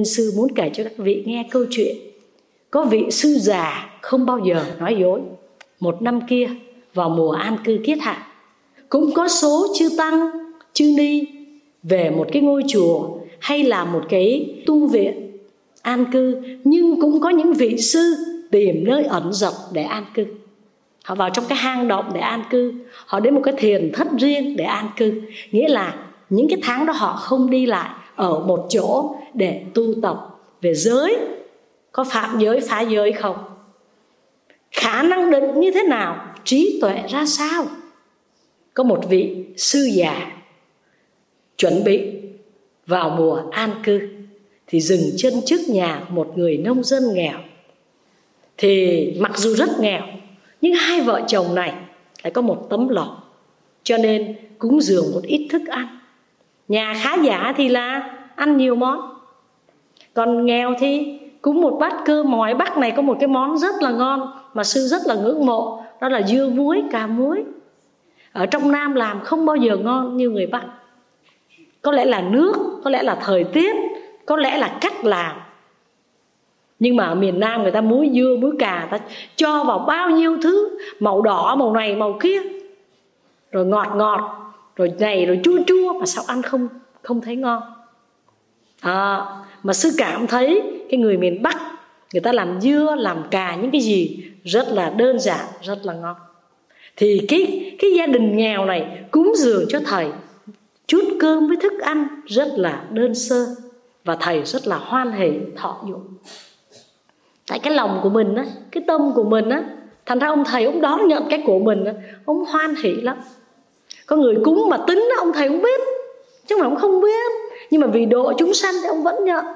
Sư muốn kể cho các vị nghe câu chuyện. Có vị sư già không bao giờ nói dối. Một năm kia vào mùa an cư kiết hạ, cũng có số chư tăng, chư ni về một cái ngôi chùa hay là một cái tu viện an cư. Nhưng cũng có những vị sư tìm nơi ẩn dật để an cư. Họ vào trong cái hang động để an cư, họ đến một cái thiền thất riêng để an cư. Nghĩa là những cái tháng đó họ không đi lại ở một chỗ để tu tập về giới. Có phạm giới, phá giới không? Khả năng định như thế nào? Trí tuệ ra sao? Có một vị sư già chuẩn bị vào mùa an cư thì dừng chân trước nhà một người nông dân nghèo. Thì mặc dù rất nghèo, nhưng hai vợ chồng này lại có một tấm lòng, cho nên cúng dường một ít thức ăn. Nhà khá giả thì là ăn nhiều món, còn nghèo thì cúng một bát cơm. Ngoài Bắc này có một cái món rất là ngon mà sư rất là ngưỡng mộ, đó là dưa muối, cà muối. Ở trong Nam làm không bao giờ ngon như người Bắc. Có lẽ là nước, có lẽ là thời tiết, có lẽ là cách làm. Nhưng mà ở miền Nam người ta muối dưa, muối cà, ta cho vào bao nhiêu thứ, màu đỏ, màu này, màu kia, rồi ngọt ngọt, rồi này, rồi chua chua, mà sao ăn không thấy ngon. Mà sư cảm thấy cái người miền Bắc, người ta làm dưa, làm cà, những cái gì rất là đơn giản, rất là ngon. Thì cái gia đình nghèo này cúng dường cho thầy chút cơm với thức ăn rất là đơn sơ, và thầy rất là hoan hỉ thọ dụng. Tại cái lòng của mình á, cái tâm của mình á, thành ra ông thầy ông đón nhận cái của mình á, ông hoan hỉ lắm. Có người cúng mà tính á, ông thầy không biết, chứ mà ông không biết, nhưng mà vì độ chúng sanh thì ông vẫn nhận.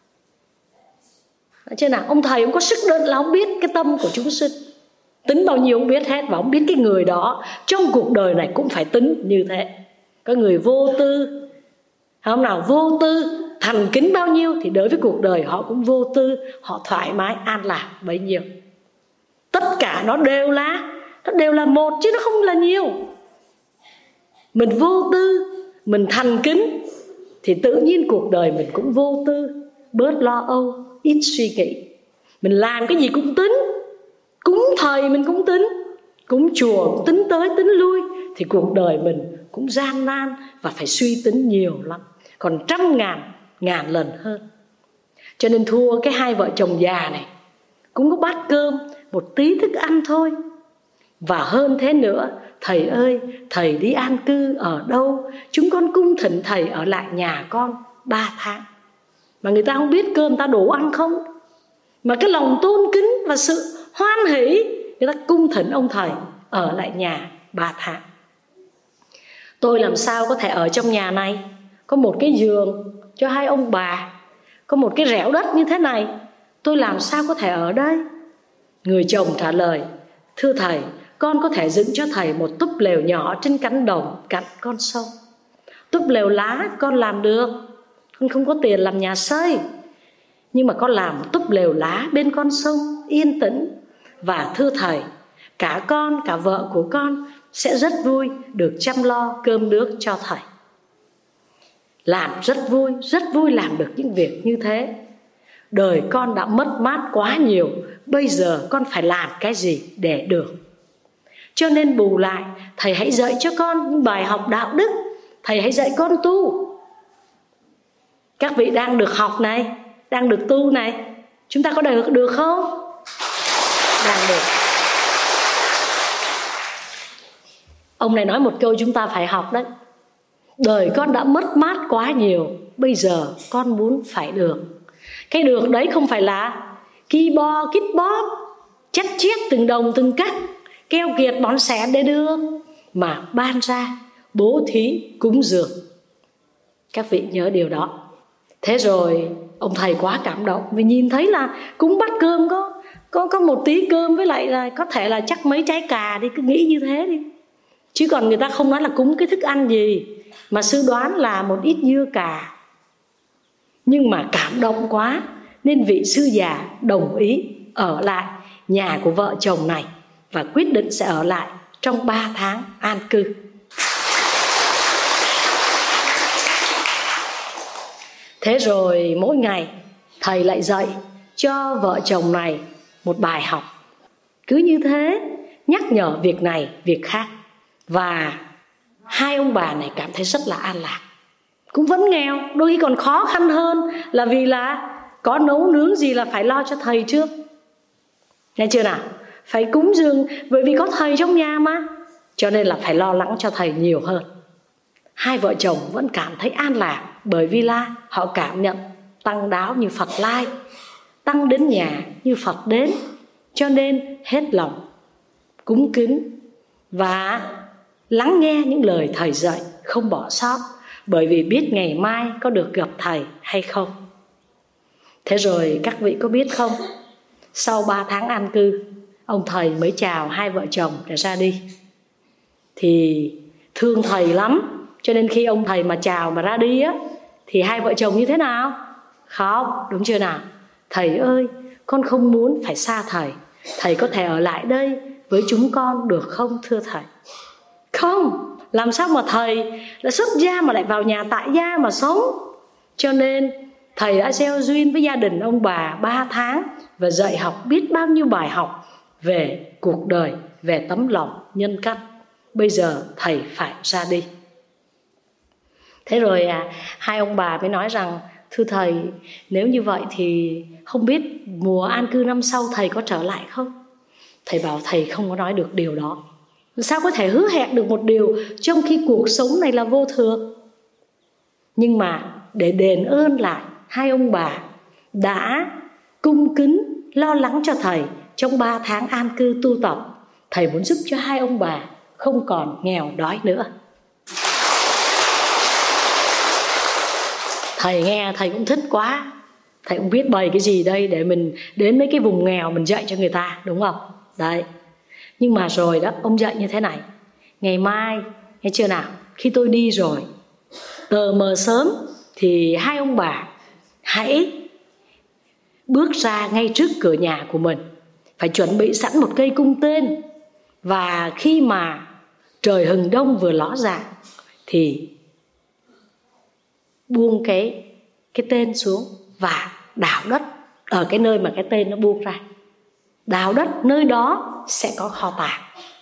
Chứ nào ông thầy ông có sức đơn là ông biết cái tâm của chúng sinh, tính bao nhiêu ông biết hết. Và ông biết cái người đó trong cuộc đời này cũng phải tính như thế. Có người vô tư, hôm nào vô tư thành kính bao nhiêu thì đối với cuộc đời họ cũng vô tư, họ thoải mái an lạc bấy nhiêu. Tất cả nó đều là một chứ nó không là nhiều. Mình vô tư, mình thành kính thì tự nhiên cuộc đời mình cũng vô tư, bớt lo âu, ít suy nghĩ. Mình làm cái gì cũng tính, cúng thầy mình cũng tính, cúng chùa cũng tính tới tính lui, thì cuộc đời mình cũng gian nan và phải suy tính nhiều lắm, còn trăm ngàn lần hơn. Cho nên thua cái hai vợ chồng già này, cũng có bát cơm, một tí thức ăn thôi. Và hơn thế nữa, thầy ơi, thầy đi an cư ở đâu? Chúng con cung thỉnh thầy ở lại nhà con 3 tháng. Mà người ta không biết cơm ta đủ ăn không, mà cái lòng tôn kính và sự hoan hỷ, người ta cung thỉnh ông thầy ở lại nhà 3 tháng. Tôi làm sao có thể ở trong nhà này, có một cái giường cho hai ông bà, có một cái rẻo đất như thế này, tôi làm sao có thể ở đây? Người chồng trả lời: thưa thầy, con có thể dựng cho thầy một túp lều nhỏ trên cánh đồng cạnh con sông. Túp lều lá con làm được, con không có tiền làm nhà xây, nhưng mà con làm túp lều lá bên con sông yên tĩnh. Và thưa thầy, cả con cả vợ của con sẽ rất vui được chăm lo cơm nước cho thầy. Làm rất vui làm được những việc như thế. Đời con đã mất mát quá nhiều, bây giờ con phải làm cái gì để được? Cho nên bù lại, thầy hãy dạy cho con những bài học đạo đức, thầy hãy dạy con tu. Các vị đang được học này, đang được tu này, chúng ta có được không? Đang được. Ông này nói một câu chúng ta phải học đấy: đời con đã mất mát quá nhiều, bây giờ con muốn phải được. Cái được đấy không phải là ki bo kít bóp, chắt chiết từng đồng từng cắt, keo kiệt bón xẻ để được, mà ban ra bố thí cúng dường. Các vị nhớ điều đó. Thế rồi ông thầy quá cảm động vì nhìn thấy là cúng bát cơm có một tí cơm, với lại là có thể là chắc mấy trái cà đi, cứ nghĩ như thế đi. Chứ còn người ta không nói là cúng cái thức ăn gì, mà sư đoán là một ít dưa cà. Nhưng mà cảm động quá nên vị sư già đồng ý ở lại nhà của vợ chồng này và quyết định sẽ ở lại trong 3 tháng an cư. Thế rồi mỗi ngày thầy lại dạy cho vợ chồng này một bài học. Cứ như thế nhắc nhở việc này việc khác, và hai ông bà này cảm thấy rất là an lạc. Cũng vẫn nghèo, đôi khi còn khó khăn hơn là vì là có nấu nướng gì là phải lo cho thầy trước. Nghe chưa nào? Phải cúng dường, bởi vì có thầy trong nhà mà, cho nên là phải lo lắng cho thầy nhiều hơn. Hai vợ chồng vẫn cảm thấy an lạc, bởi vì là họ cảm nhận tăng đáo như Phật lai, tăng đến nhà như Phật đến, cho nên hết lòng cúng kính và lắng nghe những lời thầy dạy, không bỏ sót, bởi vì biết ngày mai có được gặp thầy hay không. Thế rồi các vị có biết không, sau 3 tháng an cư, ông thầy mới chào hai vợ chồng để ra đi. Thì thương thầy lắm, cho nên khi ông thầy mà chào mà ra đi á, thì hai vợ chồng như thế nào? Khóc, đúng chưa nào? Thầy ơi, con không muốn phải xa thầy, thầy có thể ở lại đây với chúng con được không thưa thầy? Không, làm sao mà thầy đã xuất gia mà lại vào nhà tại gia mà sống. Cho nên thầy đã gieo duyên với gia đình ông bà 3 tháng và dạy học biết bao nhiêu bài học về cuộc đời, về tấm lòng nhân cách. Bây giờ thầy phải ra đi. Thế rồi hai ông bà mới nói rằng, thưa thầy, nếu như vậy thì không biết mùa an cư năm sau thầy có trở lại không? Thầy bảo thầy không có nói được điều đó. Sao có thể hứa hẹn được một điều trong khi cuộc sống này là vô thường? Nhưng mà để đền ơn lại, hai ông bà đã cung kính lo lắng cho thầy trong 3 tháng an cư tu tập. Thầy muốn giúp cho hai ông bà không còn nghèo đói nữa. Thầy nghe thầy cũng thích quá. Thầy cũng biết bày cái gì đây để mình đến mấy cái vùng nghèo mình dạy cho người ta, đúng không? Đấy. Nhưng mà rồi đó, ông dạy như thế này: ngày mai, nghe chưa nào, khi tôi đi rồi, tờ mờ sớm thì hai ông bà hãy bước ra ngay trước cửa nhà của mình, phải chuẩn bị sẵn một cây cung tên. Và khi mà trời hừng đông vừa ló dạng thì buông cái tên xuống và đào đất ở cái nơi mà cái tên nó buông ra. Đào đất, nơi đó sẽ có kho tàng.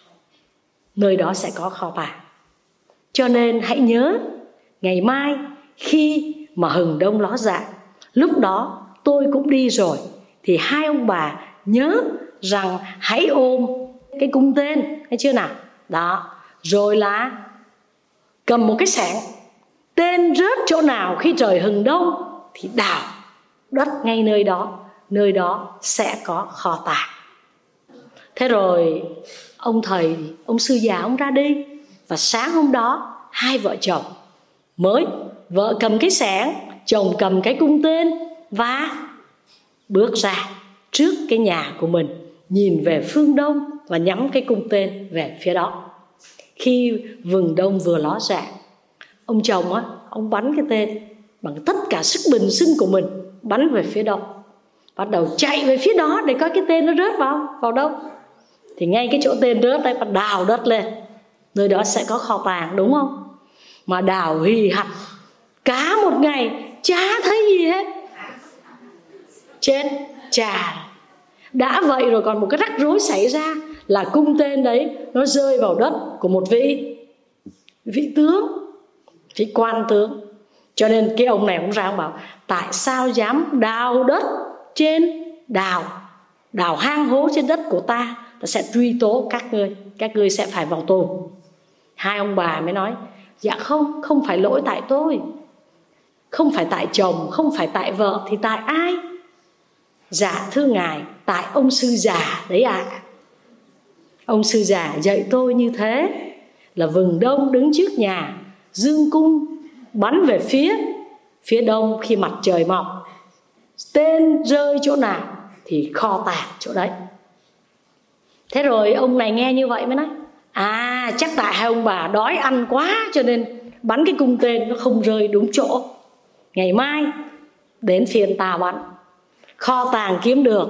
Nơi đó sẽ có kho tàng. Cho nên hãy nhớ, ngày mai khi mà hừng đông ló dạng, lúc đó tôi cũng đi rồi, thì hai ông bà nhớ rằng hãy ôm cái cung tên, thấy chưa nào? Đó, rồi là cầm một cái xẻng, tên rớt chỗ nào khi trời hừng đông thì đào đất ngay nơi đó sẽ có kho tàng. Thế rồi ông thầy, ông sư già ông ra đi. Và sáng hôm đó hai vợ chồng mới, vợ cầm cái xẻng, chồng cầm cái cung tên, và bước ra trước cái nhà của mình, nhìn về phương đông và nhắm cái cung tên về phía đó. Khi vừng đông vừa ló dạng, ông chồng á, ông bắn cái tên bằng tất cả sức bình sinh của mình, bắn về phía đông, bắt đầu chạy về phía đó để coi cái tên nó rớt vào đâu. Thì ngay cái chỗ tên rớt đấy, bắt đào đất lên, nơi đó sẽ có kho tàng, đúng không? Mà đào hì hặt cả một ngày chả thấy gì hết. Chết chà. Đã vậy rồi còn một cái rắc rối xảy ra là cung tên đấy nó rơi vào đất của một vị tướng, vị quan tướng. Cho nên cái ông này ông ra ông bảo, tại sao dám đào đất trên đào hang hố trên đất của ta sẽ truy tố các ngươi sẽ phải vào tù. Hai ông bà mới nói, dạ không phải lỗi tại tôi, không phải tại chồng, không phải tại vợ, thì tại ai? Dạ thưa ngài, tại ông sư già đấy ạ. Ông sư già dạy tôi như thế, là vừng đông đứng trước nhà, dương cung bắn về phía đông khi mặt trời mọc, tên rơi chỗ nào thì kho tàng chỗ đấy. Thế rồi ông này nghe như vậy mới nói, chắc tại hai ông bà đói ăn quá cho nên bắn cái cung tên nó không rơi đúng chỗ. Ngày mai đến phiên ta bắn, kho tàng kiếm được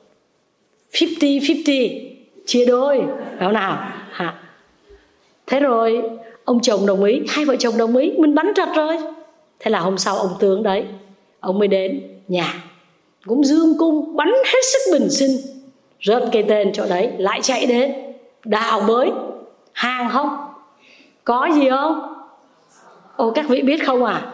50-50, chia đôi, phải không nào? Thế rồi ông chồng đồng ý, hai vợ chồng đồng ý, mình bắn trật rồi. Thế là hôm sau ông tướng đấy, ông mới đến nhà cũng dương cung bắn hết sức bình sinh, rớt cây tên chỗ đấy, lại chạy đến đào bới. Hàng không? Có gì không? Ồ, các vị biết không à?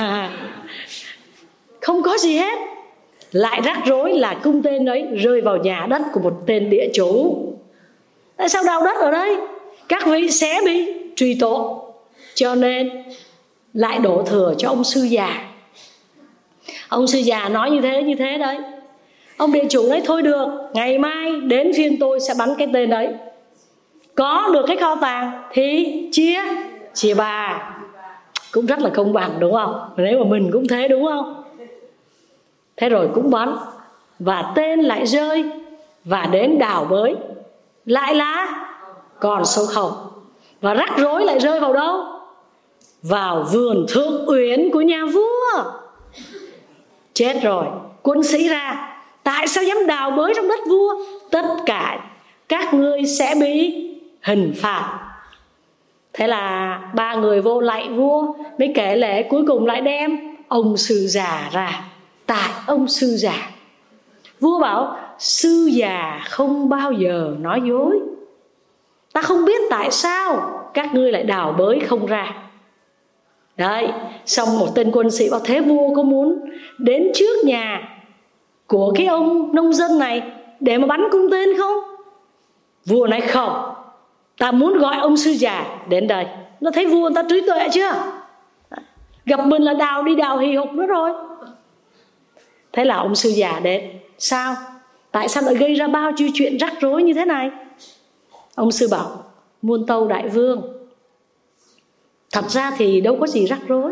Không có gì hết. Lại rắc rối là cung tên ấy rơi vào nhà đất của một tên địa chủ. Tại sao đào đất ở đây? Các vị sẽ bị truy tố. Cho nên lại đổ thừa cho ông sư già. Ông sư già nói như thế đấy. Ông địa chủ nói thôi được, ngày mai đến phiên tôi sẽ bắn cái tên ấy. Có được cái kho tàng thì chia bà. Cũng rất là công bằng đúng không? Nếu mà mình cũng thế đúng không? Thế rồi cũng bắn, và tên lại rơi, và đến đào bới lại là còn số 0. Và rắc rối lại rơi vào đâu? Vào vườn thượng uyển của nhà vua. Chết rồi, quân sĩ ra, tại sao dám đào bới trong đất vua? Tất cả các ngươi sẽ bị hình phạt. Thế là 3 người vô lạy vua, mới kể lễ, cuối cùng lại đem ông sư già ra. Tại ông sư già, vua bảo sư già không bao giờ nói dối. Ta không biết tại sao các ngươi lại đào bới không ra. Đấy, xong một tên quân sĩ bảo thế vua có muốn đến trước nhà của cái ông nông dân này để mà bắn cung tên không? Vua nói không, ta muốn gọi ông sư già đến đây. Nó thấy vua người ta trí tuệ chưa? Gặp mình là đào đi đào hì hục nữa rồi. Thế là ông sư già đến. Sao? Tại sao lại gây ra bao nhiêu chuyện rắc rối như thế này? Ông sư bảo muôn tâu đại vương, thật ra thì đâu có gì rắc rối.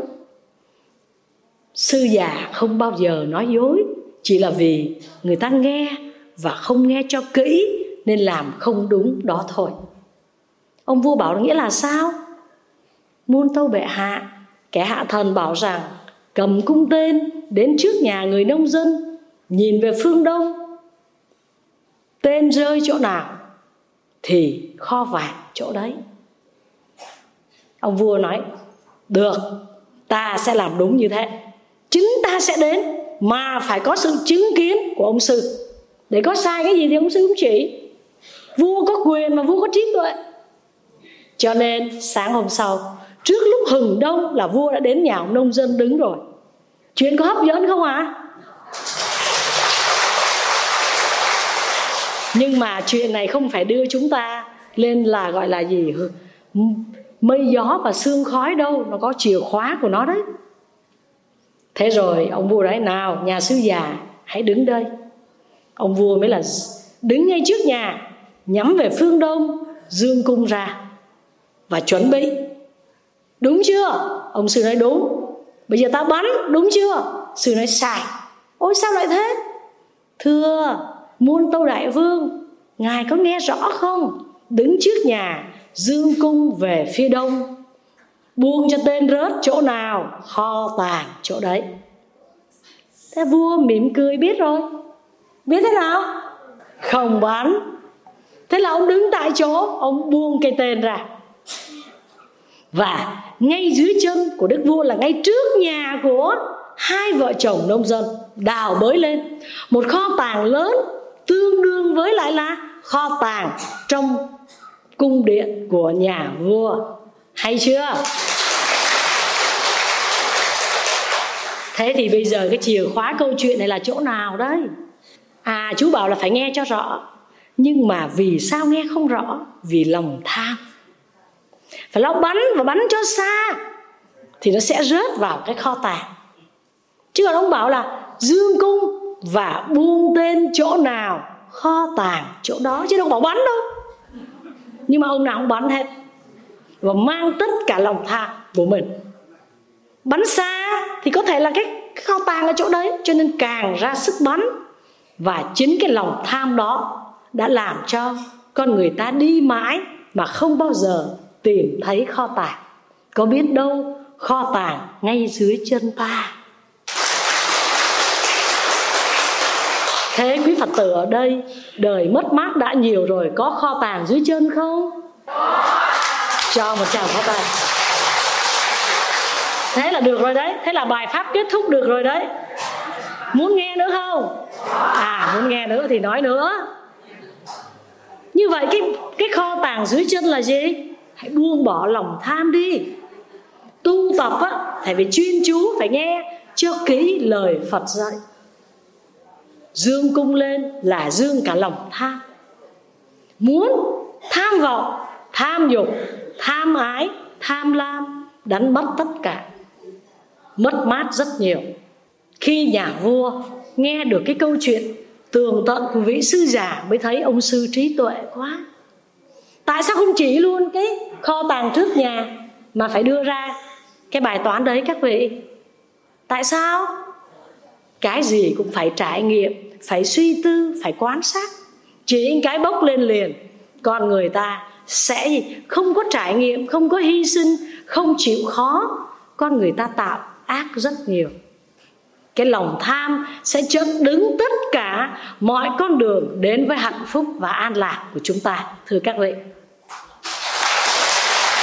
Sư già không bao giờ nói dối, chỉ là vì người ta nghe và không nghe cho kỹ nên làm không đúng đó thôi. Ông vua bảo nghĩa là sao? Muôn tâu bệ hạ, kẻ hạ thần bảo rằng cầm cung tên đến trước nhà người nông dân, nhìn về phương đông, tên rơi chỗ nào thì kho vàng chỗ đấy. Ông vua nói được, ta sẽ làm đúng như thế. Chính ta sẽ đến, mà phải có sự chứng kiến của ông sư. Để có sai cái gì thì ông sư cũng chỉ. Vua có quyền mà vua có trí tuệ. Cho nên sáng hôm sau, trước lúc hừng đông là vua đã đến nhà ông nông dân đứng rồi. Chuyện có hấp dẫn không ạ? Nhưng mà chuyện này không phải đưa chúng ta lên là gọi là gì, mây gió và sương khói đâu. Nó có chìa khóa của nó đấy. Thế rồi ông vua nói nào, nhà sư già hãy đứng đây. Ông vua mới là đứng ngay trước nhà, nhắm về phương đông, dương cung ra và chuẩn bị. Đúng chưa? Ông sư nói đúng. Bây giờ ta bắn, đúng chưa? Sư nói sai. Ôi sao lại thế? Thưa muôn tâu đại vương, ngài có nghe rõ không? Đứng trước nhà, dương cung về phía đông, buông cho tên rớt chỗ nào, kho tàng chỗ đấy. Thế vua mỉm cười biết rồi. Biết thế nào? Không bắn. Thế là ông đứng tại chỗ, ông buông cây tên ra. Và ngay dưới chân của đức vua, là ngay trước nhà của hai vợ chồng nông dân, đào bới lên một kho tàng lớn, tương đương với lại là kho tàng trong cung điện của nhà vua. Hay chưa? Thế thì bây giờ cái chìa khóa câu chuyện này là chỗ nào đấy? À, chú bảo là phải nghe cho rõ. Nhưng mà vì sao nghe không rõ? Vì lòng tham. Phải lo bắn và bắn cho xa thì nó sẽ rớt vào cái kho tàng. Chứ còn ông bảo là dương cung và buông tên chỗ nào, kho tàng chỗ đó, chứ đâu bảo bắn đâu. Nhưng mà ông nào cũng bắn hết, và mang tất cả lòng tham của mình. Bắn xa thì có thể là cái kho tàng ở chỗ đấy, cho nên càng ra sức bắn. Và chính cái lòng tham đó đã làm cho con người ta đi mãi mà không bao giờ tìm thấy kho tàng. Có biết đâu kho tàng ngay dưới chân ta. Thế quý Phật tử ở đây, đời mất mát đã nhiều rồi, có kho tàng dưới chân không? Cho một tràng pháo tay. Thế là được rồi đấy. Thế là bài pháp kết thúc được rồi đấy. Muốn nghe nữa không? Muốn nghe nữa thì nói nữa. Như vậy cái kho tàng dưới chân là gì? Hãy buông bỏ lòng tham đi. Tu tập á, phải chuyên chú, phải nghe cho kỹ lời Phật dạy. Dương cung lên là dương cả lòng tham. Muốn, tham vọng, tham dục, tham ái, tham lam, đánh mất tất cả, mất mát rất nhiều. Khi nhà vua nghe được cái câu chuyện tường tận của vị sư già mới thấy ông sư trí tuệ quá. Tại sao không chỉ luôn cái kho tàng trước nhà mà phải đưa ra cái bài toán đấy các vị? Tại sao? Cái gì cũng phải trải nghiệm, phải suy tư, phải quan sát. Chỉ cái bốc lên liền. Còn người ta sẽ không có trải nghiệm, không có hy sinh, không chịu khó. Con người ta tạo ác rất nhiều. Cái lòng tham sẽ chặn đứng tất cả mọi con đường đến với hạnh phúc và an lạc của chúng ta, thưa các vị.